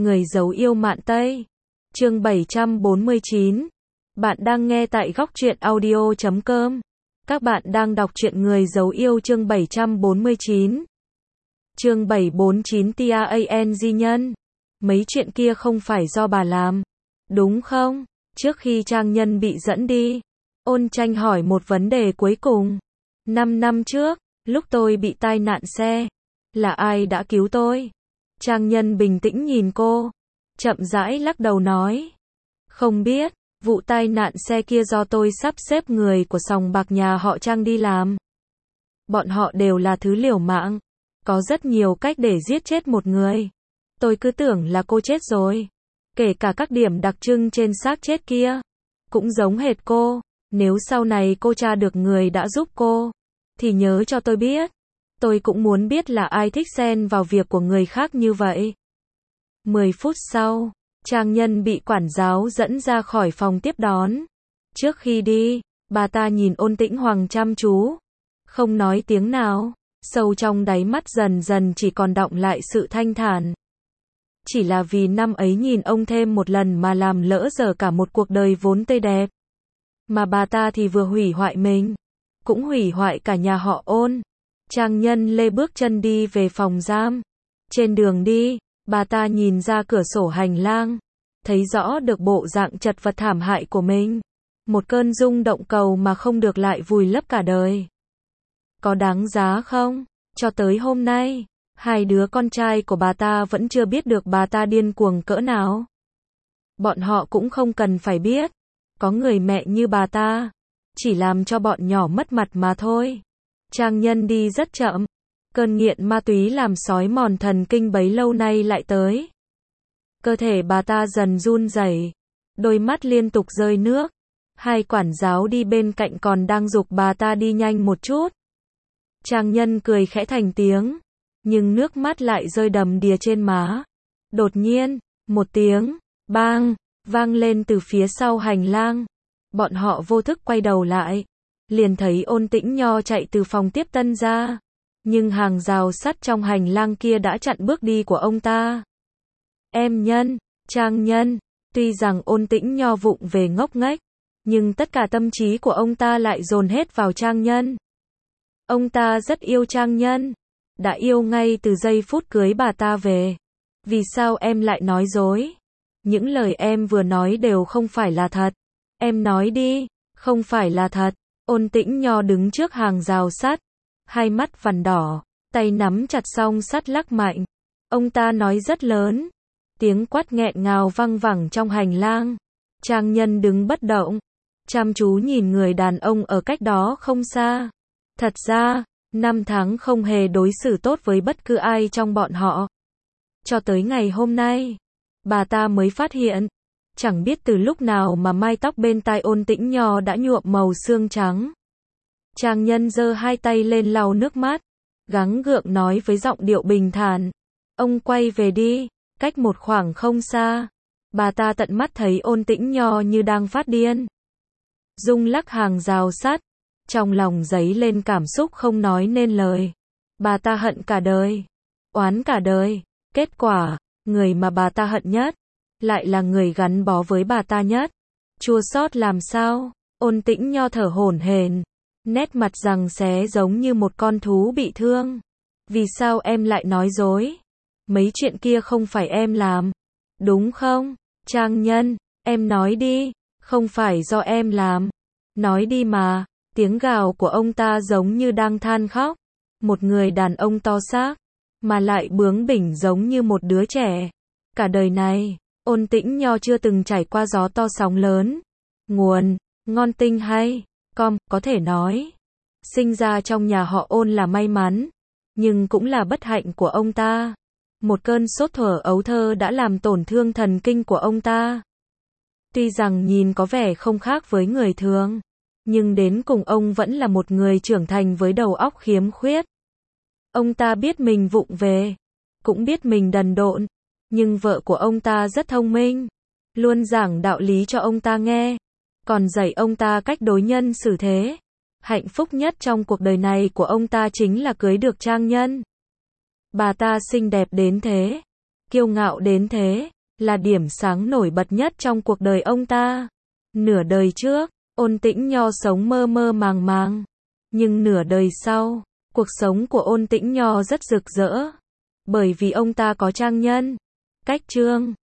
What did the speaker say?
Người giấu yêu mạn Tây. Chương 749. Bạn đang nghe tại góc truyện audio.com. Các bạn đang đọc truyện Người giấu yêu chương 749. Chương 749 TRANG nhân. Mấy chuyện kia không phải do bà làm, đúng không? Trước khi Trang Nhân bị dẫn đi, Ôn Tranh hỏi một vấn đề cuối cùng. 5 năm trước, lúc tôi bị tai nạn xe, là ai đã cứu tôi? Trang Nhân bình tĩnh nhìn cô, chậm rãi lắc đầu nói. Không biết, vụ tai nạn xe kia do tôi sắp xếp người của sòng bạc nhà họ Trang đi làm. Bọn họ đều là thứ liều mạng, có rất nhiều cách để giết chết một người. Tôi cứ tưởng là cô chết rồi. Kể cả các điểm đặc trưng trên xác chết kia, cũng giống hệt cô. Nếu sau này cô tra được người đã giúp cô, thì nhớ cho tôi biết. Tôi cũng muốn biết là ai thích xen vào việc của người khác như vậy. 10 phút sau, Trang Nhân bị quản giáo dẫn ra khỏi phòng tiếp đón. Trước khi đi, bà ta nhìn Ôn Tĩnh Hoàng chăm chú, không nói tiếng nào, sâu trong đáy mắt dần dần chỉ còn đọng lại sự thanh thản. Chỉ là vì năm ấy nhìn ông thêm một lần mà làm lỡ dở cả một cuộc đời vốn tươi đẹp. Mà bà ta thì vừa hủy hoại mình, cũng hủy hoại cả nhà họ Ôn. Trang Nhân lê bước chân đi về phòng giam. Trên đường đi, bà ta nhìn ra cửa sổ hành lang, thấy rõ được bộ dạng chật vật thảm hại của mình. Một cơn rung động cầu mà không được lại vùi lấp cả đời. Có đáng giá không? Cho tới hôm nay, hai đứa con trai của bà ta vẫn chưa biết được bà ta điên cuồng cỡ nào. Bọn họ cũng không cần phải biết. Có người mẹ như bà ta, chỉ làm cho bọn nhỏ mất mặt mà thôi. Trang Nhân đi rất chậm. Cơn nghiện ma túy làm xói mòn thần kinh bấy lâu nay lại tới. Cơ thể bà ta dần run rẩy, đôi mắt liên tục rơi nước. Hai quản giáo đi bên cạnh còn đang giục bà ta đi nhanh một chút. Trang Nhân cười khẽ thành tiếng, nhưng nước mắt lại rơi đầm đìa trên má. Đột nhiên, một tiếng bang vang lên từ phía sau hành lang. Bọn họ vô thức quay đầu lại, liền thấy Ôn Tĩnh Nho chạy từ phòng tiếp tân ra. Nhưng hàng rào sắt trong hành lang kia đã chặn bước đi của ông ta. Em Nhân, Trang Nhân, tuy rằng Ôn Tĩnh Nho vụng về ngốc nghếch, nhưng tất cả tâm trí của ông ta lại dồn hết vào Trang Nhân. Ông ta rất yêu Trang Nhân, đã yêu ngay từ giây phút cưới bà ta về. Vì sao em lại nói dối? Những lời em vừa nói đều không phải là thật. Em nói đi, không phải là thật. Ôn Tĩnh Nho đứng trước hàng rào sắt, hai mắt vằn đỏ, tay nắm chặt song sắt lắc mạnh. Ông ta nói rất lớn, tiếng quát nghẹn ngào văng vẳng trong hành lang. Trang Nhân đứng bất động, chăm chú nhìn người đàn ông ở cách đó không xa. Thật ra, 5 tháng không hề đối xử tốt với bất cứ ai trong bọn họ. Cho tới ngày hôm nay, bà ta mới phát hiện, chẳng biết từ lúc nào mà mái tóc bên tai Ôn Tĩnh Nho đã nhuộm màu xương trắng. Trang Nhân giơ hai tay lên lau nước mắt, gắng gượng nói với giọng điệu bình thản. Ông quay về đi. Cách một khoảng không xa, bà ta tận mắt thấy Ôn Tĩnh Nho như đang phát điên. Rung lắc hàng rào sắt, trong lòng dấy lên cảm xúc không nói nên lời. Bà ta hận cả đời, oán cả đời. Kết quả, người mà bà ta hận nhất, lại là người gắn bó với bà ta nhất. Chua xót làm sao? Ôn Tĩnh Nho thở hổn hển, nét mặt giằng xé giống như một con thú bị thương. Vì sao em lại nói dối? Mấy chuyện kia không phải em làm, đúng không? Trang Nhân, em nói đi, không phải do em làm. Nói đi mà. Tiếng gào của ông ta giống như đang than khóc. Một người đàn ông to xác, mà lại bướng bỉnh giống như một đứa trẻ. Cả đời này, Ôn Tĩnh Nho chưa từng trải qua gió to sóng lớn. Nguồn, ngon tinh hay, có thể nói. Sinh ra trong nhà họ Ôn là may mắn, nhưng cũng là bất hạnh của ông ta. Một cơn sốt thuở ấu thơ đã làm tổn thương thần kinh của ông ta. Tuy rằng nhìn có vẻ không khác với người thường, nhưng đến cùng ông vẫn là một người trưởng thành với đầu óc khiếm khuyết. Ông ta biết mình vụng về, cũng biết mình đần độn, nhưng vợ của ông ta rất thông minh, luôn giảng đạo lý cho ông ta nghe, còn dạy ông ta cách đối nhân xử thế. Hạnh phúc nhất trong cuộc đời này của ông ta chính là cưới được Trang Nhân. Bà ta xinh đẹp đến thế, kiêu ngạo đến thế, là điểm sáng nổi bật nhất trong cuộc đời ông ta. Nửa đời trước, Ôn Tĩnh Nho sống mơ mơ màng màng. Nhưng nửa đời sau, cuộc sống của Ôn Tĩnh Nho rất rực rỡ. Bởi vì ông ta có trang nhân. Cách Trương